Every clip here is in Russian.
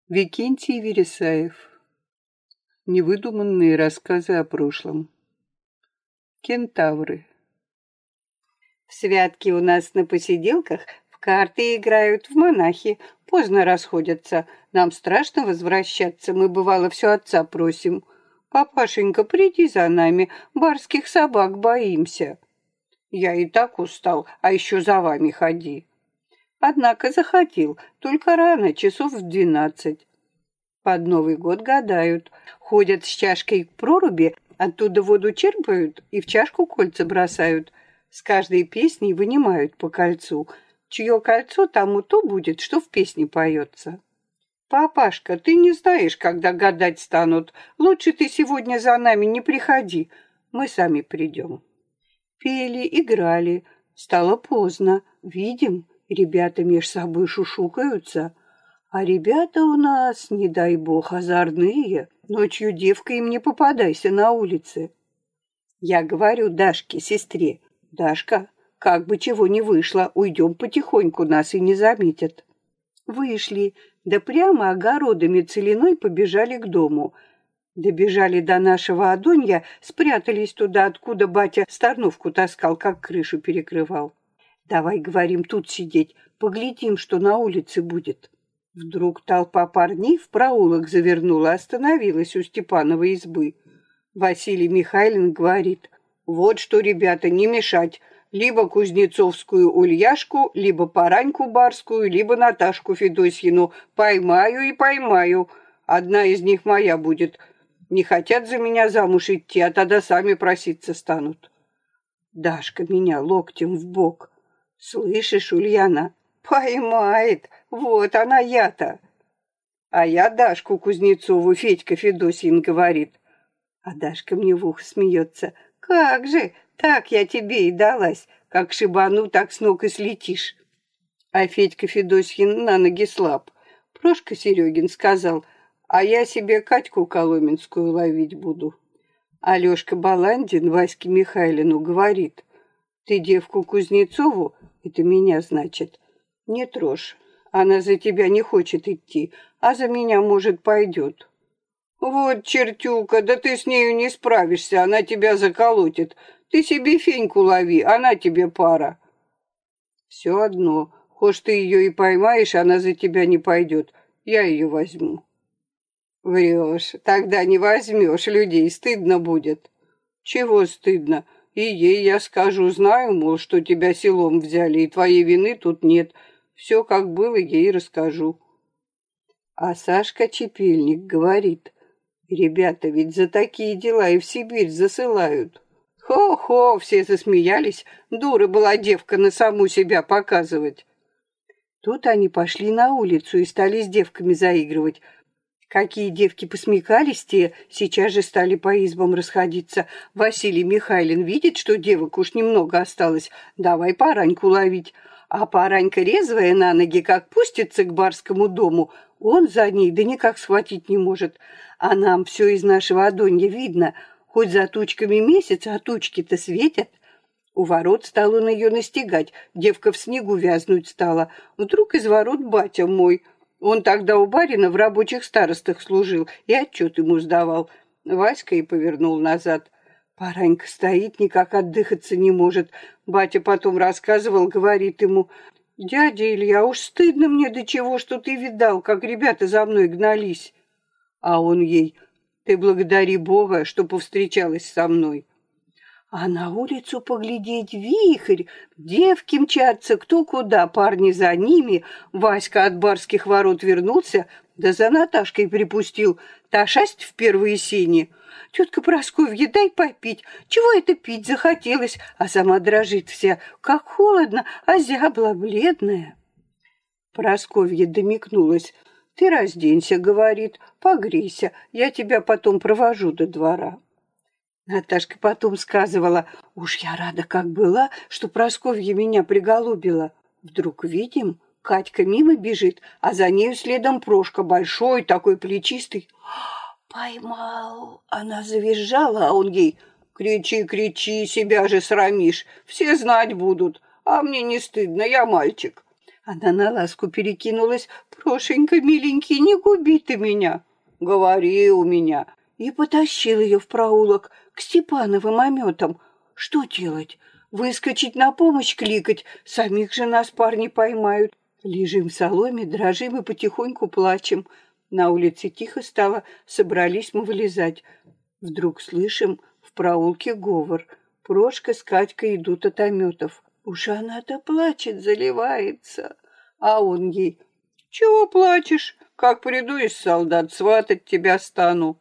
Викентий Вересаев. Невыдуманные рассказы о прошлом. Кентавры. В святке у нас на посиделках в карты играют, в монахи. Поздно расходятся. Нам страшно возвращаться. Мы, бывало, все отца просим. Папашенька, приди за нами. Барских собак боимся. Я и так устал, а еще за вами ходи. Однако заходил, только рано, часов в 12. Под Новый год гадают. Ходят с чашкой к проруби, оттуда воду черпают и в чашку кольца бросают. С каждой песней вынимают по кольцу. Чье кольцо, тому то будет, что в песне поется. Папашка, ты не знаешь, когда гадать станут. Лучше ты сегодня за нами не приходи. Мы сами придем. Пели, играли. Стало поздно. Видим, ребята меж собой шушукаются. А ребята у нас, не дай бог, озорные. Ночью девка им не попадайся на улице. Я говорю Дашке, сестре: Дашка, как бы чего не вышло, уйдем потихоньку, нас и не заметят. Вышли, да прямо огородами целиной побежали к дому. Добежали до нашего Адонья, спрятались туда, откуда батя старновку таскал, как крышу перекрывал. Давай, говорим, тут сидеть, поглядим, что на улице будет. Вдруг толпа парней в проулок завернула, остановилась у Степановой избы. Василий Михайлин говорит: вот что, ребята, не мешать. Либо Кузнецовскую Ульяшку, либо Параньку Барскую, либо Наташку Федосьину. Поймаю и поймаю. Одна из них моя будет. Не хотят за меня замуж идти, а тогда сами проситься станут. Дашка меня локтем в бок. Слышишь, Ульяна? Поймает. Вот она я-то. А я Дашку Кузнецову, Федька Федосьин, говорит. А Дашка мне в ухо смеется. Как же, так я тебе и далась. Как шибану, так с ног и слетишь. А Федька Федосьин на ноги слаб. Прошка Серегин сказал: а я себе Катьку Коломенскую ловить буду. Алешка Баландин Ваське Михайлину говорит: ты девку Кузнецову, это меня значит, не трожь. Она за тебя не хочет идти, а за меня, может, пойдет. Вот чертюка, да ты с нею не справишься, она тебя заколотит. Ты себе Феньку лови, она тебе пара. Все одно, хоть ты ее и поймаешь, она за тебя не пойдет. Я ее возьму. Врешь, тогда не возьмешь людей, стыдно будет. Чего стыдно? И ей я скажу, знаю, мол, что тебя селом взяли, и твоей вины тут нет. Все, как было, ей расскажу. А Сашка Чепельник говорит: ребята ведь за такие дела и в Сибирь засылают. Хо-хо, все засмеялись. Дура была девка на саму себя показывать. Тут они пошли на улицу и стали с девками заигрывать. Какие девки посмекались, те сейчас же стали по избам расходиться. Василий Михайлин видит, что девок уж немного осталось. Давай Параньку ловить. А Паранька, резвая на ноги, как пустится к барскому дому, он за ней да никак схватить не может. А нам все из нашего Адонья видно. Хоть за тучками месяц, а тучки-то светят. У ворот стал он ее настигать. Девка в снегу вязнуть стала. Вдруг из ворот батя мой. Он тогда у барина в рабочих старостах служил и отчет ему сдавал. Васька и повернул назад. Паранька стоит, никак отдыхаться не может. Батя потом рассказывал, говорит ему: дядя Илья, уж стыдно мне до чего, что ты видал, как ребята за мной гнались. А он ей: ты благодари Бога, что повстречалась со мной. А на улицу поглядеть вихрь, девки мчатся кто куда, парни за ними. Васька от барских ворот вернулся, да за Наташкой припустил, та шасть в первые сени. Тетка Прасковья, дай попить. Чего это пить захотелось? А сама дрожит вся. Как холодно, а зябла бледная. Прасковья домикнулась. Ты разденься, говорит, погрейся, я тебя потом провожу до двора. Наташка потом сказывала: уж я рада как была, что Прасковья меня приголубила. Вдруг видим, Катька мимо бежит, а за нею следом Прошка, большой, такой плечистый. Поймал. Она завизжала, а он ей: кричи, кричи, себя же срамишь, все знать будут, а мне не стыдно, я мальчик. Она на ласку перекинулась. «Прошенька, миленький, не губи ты меня!» «Говори у меня!» И потащил ее в проулок к Степановым ометам. Что делать? Выскочить на помощь кликать? Самих же нас парни поймают. Лежим в соломе, дрожим и потихоньку плачем. На улице тихо стало, собрались мы вылезать. Вдруг слышим в проулке говор. Прошка с Катькой идут от ометов. Уж она-то плачет, заливается. А он ей: «Чего плачешь? Как приду из солдат, сватать тебя стану».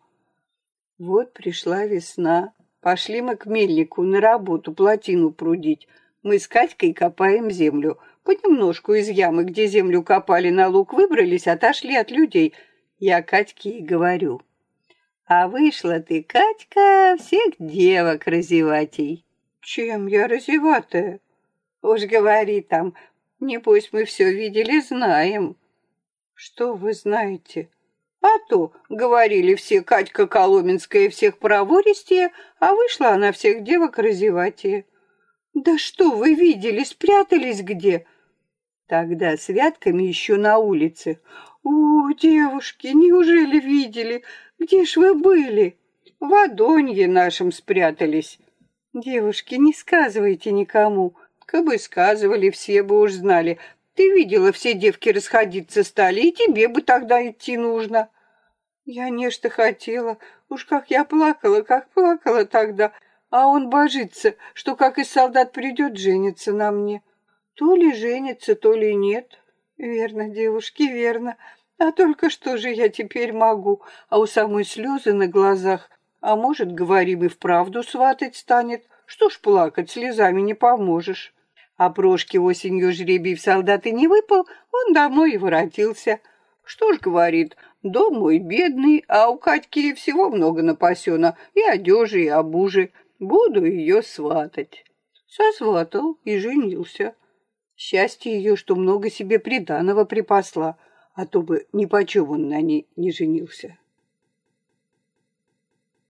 Вот пришла весна. Пошли мы к мельнику на работу, плотину прудить. Мы с Катькой копаем землю. Понемножку из ямы, где землю копали, на луг выбрались, отошли от людей. Я Катьке и говорю: «А вышла ты, Катька, всех девок разеватей». «Чем я разеватая?» «Уж говори там, небось мы все видели, знаем». «Что вы знаете?» «А то, говорили все, Катька Коломенская всех провористее, а вышла она всех девок разеватее». «Да что вы видели, спрятались где?» Тогда с Вятками еще на улице. «О, девушки, неужели видели? Где ж вы были?» «В Адонье нашем спрятались». «Девушки, не сказывайте никому. Кабы сказывали, все бы уж знали. Ты видела, все девки расходиться стали, и тебе бы тогда идти нужно». «Я нечто хотела. Уж как плакала тогда. А он божится, что как из солдат придет, женится на мне. То ли женится, то ли нет». «Верно, девушки, верно. А только что же я теперь могу? А у самой слезы на глазах. А может, говорим, и вправду сватать станет. Что ж плакать, слезами не поможешь». А Прошке осенью жребий в солдаты не выпал, он домой и воротился. «Что ж, — говорит, — дом мой бедный, а у Катьки всего много напасено, и одежи, и обужи. Буду ее сватать». Сосватал и женился. Счастье ее, что много себе приданого припасла, а то бы нипочем он на ней не женился.